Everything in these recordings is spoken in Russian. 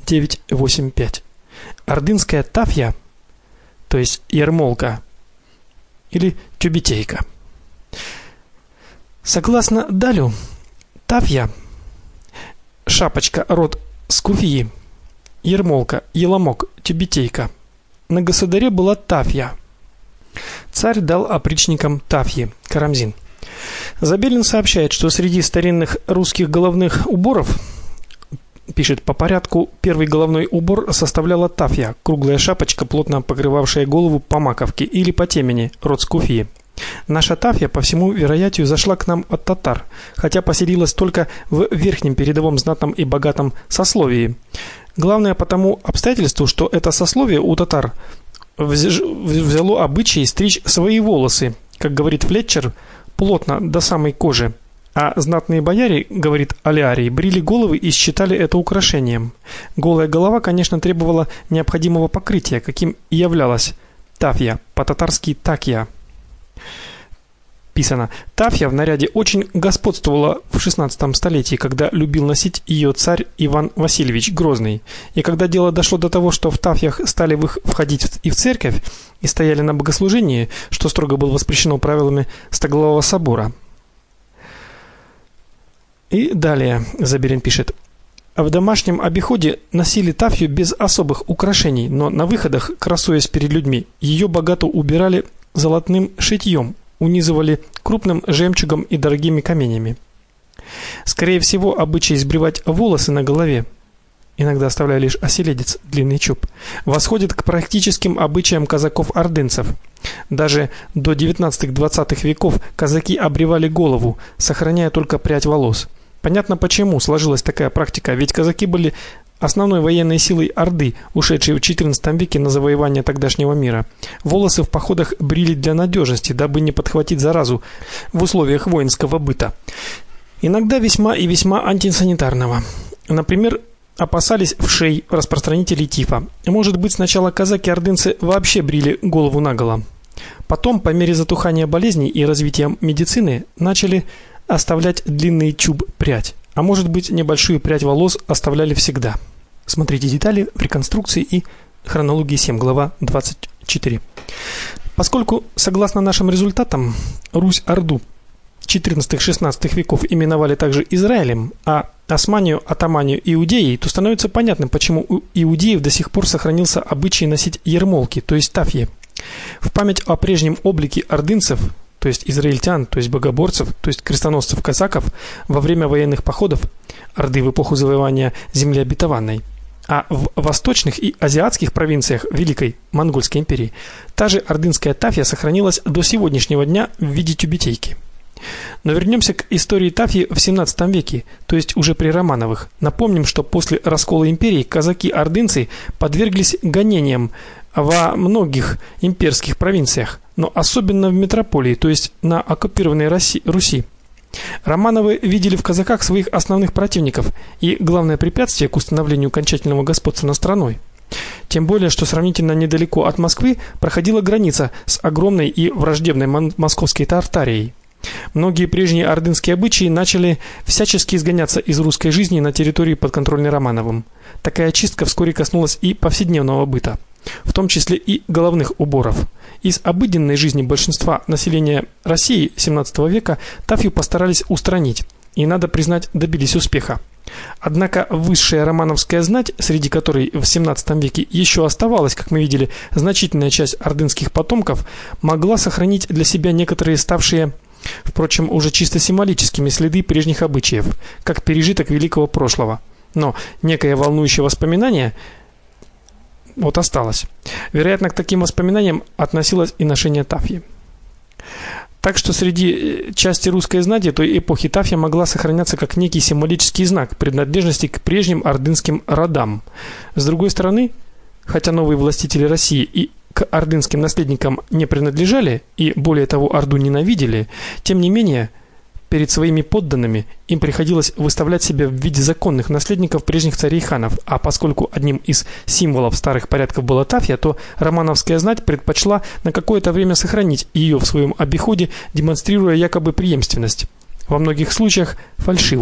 985. Ордынская тафья, то есть ермолка или тюбетейка. Согласно Далю, тафья, шапочка, род скуфьи, ермолка, еломок, тюбетейка. На государе была тафья. Царь дал опричникам тафьи, карамзин. Забелин сообщает, что среди старинных русских головных уборов, пишет по порядку, первый головной убор составляла тафья, круглая шапочка, плотно покрывавшая голову по маковке или по темени, род скуфьи. Наша тафья, по всему вероятию, зашла к нам от татар, хотя поселилась только в верхнем передовом знатном и богатом сословии. Главное по тому обстоятельству, что это сословие у татар взяло обычай стричь свои волосы, как говорит Флетчер, плотно до самой кожи. А знатные бояре, говорит Алиарий, брили головы и считали это украшением. Голая голова, конечно, требовала необходимого покрытия, каким и являлась тафья, по-татарски такья. Писано: тафья в наряде очень господствовала в XVI столетии, когда любил носить ее царь Иван Васильевич Грозный. И когда дело дошло до того, что в тафьях стали входить и в церковь, и стояли на богослужении, что строго было воспрещено правилами Стоглавого собора. И далее Забелин пишет: в домашнем обиходе носили тафью без особых украшений, но на выходах, красуясь перед людьми, ее богато убирали золотным шитьем, унизывали крупным жемчугом и дорогими каменями. Скорее всего, обычай сбривать волосы на голове, иногда оставляя лишь оселедец, длинный чуб, восходит к практическим обычаям казаков-ордынцев. Даже до 19-20 веков казаки обревали голову, сохраняя только прядь волос. Понятно, почему сложилась такая практика, ведь казаки были основной военной силой Орды, ушедшей в XIV веке на завоевание тогдашнего мира. Волосы в походах брили для надежности, дабы не подхватить заразу в условиях воинского быта. Иногда весьма и весьма антисанитарного. Например, опасались вшей, распространителей тифа. Может быть, сначала казаки-ордынцы вообще брили голову наголо. Потом, по мере затухания болезней и развития медицины, начали оставлять длинный чуб-прядь. А может быть, небольшую прядь волос оставляли всегда. Смотрите детали в реконструкции и хронологии 7, глава 24. Поскольку, согласно нашим результатам, Русь-Орду XIV-XVI веков именовали также Израилем, а Османию, Атаманию Иудеей, то становится понятным, почему у иудеев до сих пор сохранился обычай носить ермолки, то есть тафьи. В память о прежнем облике ордынцев, то есть израильтян, то есть богоборцев, то есть крестоносцев-казаков, во время военных походов Орды в эпоху завоевания земли обетованной, а в восточных и азиатских провинциях Великой Монгольской империи та же ордынская тафья сохранилась до сегодняшнего дня в виде тюбетейки. Но вернемся к истории тафьи в XVII веке, то есть уже при Романовых. Напомним, что после раскола империи казаки-ордынцы подверглись гонениям во многих имперских провинциях, но особенно в метрополии, то есть на оккупированной Руси. Романовы видели в казаках своих основных противников и главное препятствие к установлению окончательного господства над страной. Тем более, что сравнительно недалеко от Москвы проходила граница с огромной и враждебной московской Тартарией. Многие прежние ордынские обычаи начали всячески изгоняться из русской жизни на территории, подконтрольной Романовым. Такая чистка вскоре коснулась и повседневного быта, в том числе и головных уборов. Из обыденной жизни большинства населения России XVII века тафью постарались устранить, и, надо признать, добились успеха. Однако высшая романовская знать, среди которой в XVII веке еще оставалась, как мы видели, значительная часть ордынских потомков, могла сохранить для себя некоторые ставшие, впрочем, уже чисто символическими следы прежних обычаев, как пережиток великого прошлого. Но некое волнующее воспоминание осталось. Вероятно, к таким воспоминаниям относилось и ношение тафьи. Так что среди части русской знати той эпохи тафья могла сохраняться как некий символический знак принадлежности к прежним ордынским родам. С другой стороны, хотя новые властители России и к ордынским наследникам не принадлежали и, более того, Орду ненавидели, тем не менее, перед своими подданными им приходилось выставлять себя в виде законных наследников прежних царей и ханов, а поскольку одним из символов старых порядков была тафья, то романовская знать предпочла на какое-то время сохранить ее в своем обиходе, демонстрируя якобы преемственность, во многих случаях фальшивую.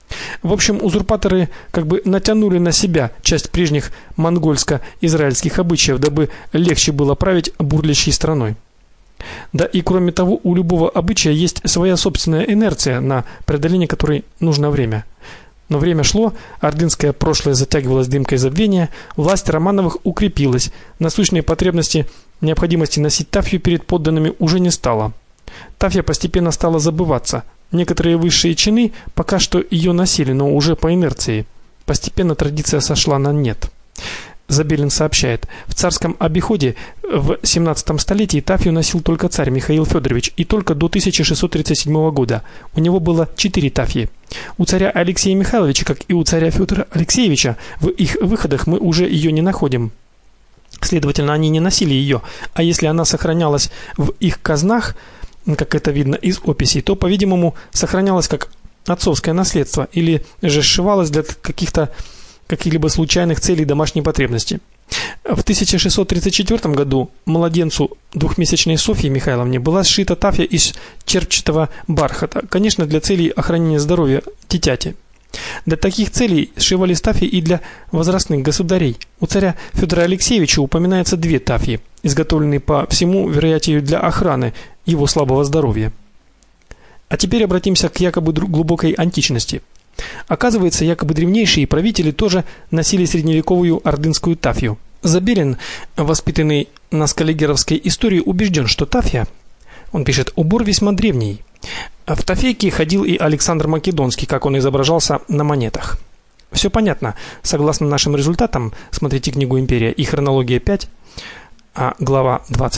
В общем, узурпаторы как бы натянули на себя часть прежних монгольско-израильских обычаев, дабы легче было править бурлящей страной. Да и кроме того, у любого обычая есть своя собственная инерция, на преодоление которой нужно время. Но время шло, ордынское прошлое затягивалось дымкой забвения, власть Романовых укрепилась, насущной потребности необходимости носить тафью перед подданными уже не стало. Тафья постепенно стала забываться. Некоторые высшие чины пока что ее носили, но уже по инерции. Постепенно традиция сошла на нет. Забелин сообщает: в царском обиходе в 17 столетии тафью носил только царь Михаил Федорович, и только до 1637 года. У него было 4 тафьи. У царя Алексея Михайловича, как и у царя Федора Алексеевича, в их выходах мы уже ее не находим. Следовательно, они не носили ее, а если она сохранялась в их казнах, как это видно из описей, то, по-видимому, сохранялась как отцовское наследство или же сшивалась для каких-либо случайных целей домашней потребности. В 1634 году младенцу двухмесячной Софье Михайловне была сшита тафья из черпчатого бархата, конечно, для целей охранения здоровья дитяти. Для таких целей сшивали тафьи и для возрастных государей. У царя Федора Алексеевича упоминается 2 тафьи, изготовленные по всему вероятию для охраны его слабого здоровья. А теперь обратимся к якобы глубокой античности. Оказывается, якобы древнейшие правители тоже носили средневековую ордынскую тафью. Забелин, воспитанный на скаллигеровской истории, убежден, что тафья, он пишет, убор весьма древний. В тафейке ходил и Александр Македонский, как он изображался на монетах. Все понятно. Согласно нашим результатам, смотрите книгу «Империя» и хронология 5, глава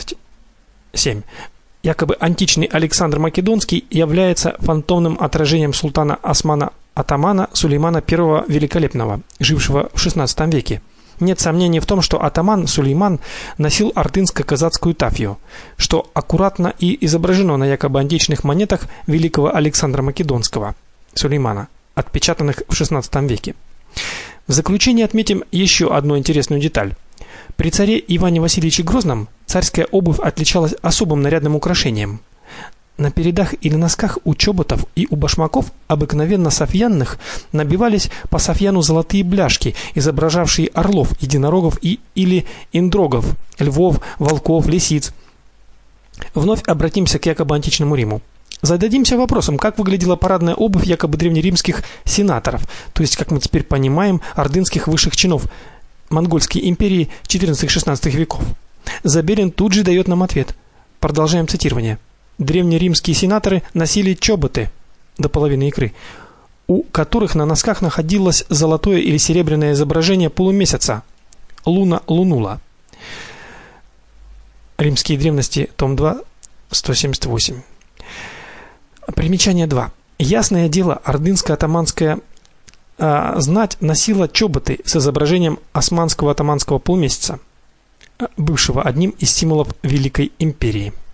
27. Якобы античный Александр Македонский является фантомным отражением султана Османа-атамана Сулеймана I Великолепного, жившего в XVI веке. Нет сомнений в том, что атаман Сулейман носил ордынско-казацкую тафью, что аккуратно и изображено на якобы античных монетах великого Александра Македонского, Сулеймана, отпечатанных в XVI веке. В заключение отметим еще одну интересную деталь. При царе Иване Васильевиче Грозном царская обувь отличалась особым нарядным украшением. На передах или носках у чоботов и у башмаков, обыкновенно софьянных, набивались по софьяну золотые бляшки, изображавшие орлов, единорогов или индрогов, львов, волков, лисиц. Вновь обратимся к якобы античному Риму. Зададимся вопросом, как выглядела парадная обувь якобы древнеримских сенаторов, то есть, как мы теперь понимаем, ордынских высших чинов Монгольской империи XIV-XVI веков. Забелин тут же дает нам ответ. Продолжаем цитирование. Древнеримские сенаторы носили чоботы до половины икры, у которых на носках находилось золотое или серебряное изображение полумесяца Луна Лунула. Римские древности, том 2, 178. Примечание 2. Ясное дело, ордынско-атаманская знать носила чоботы с изображением османского атаманского полумесяца, бывшего одним из символов Великой империи.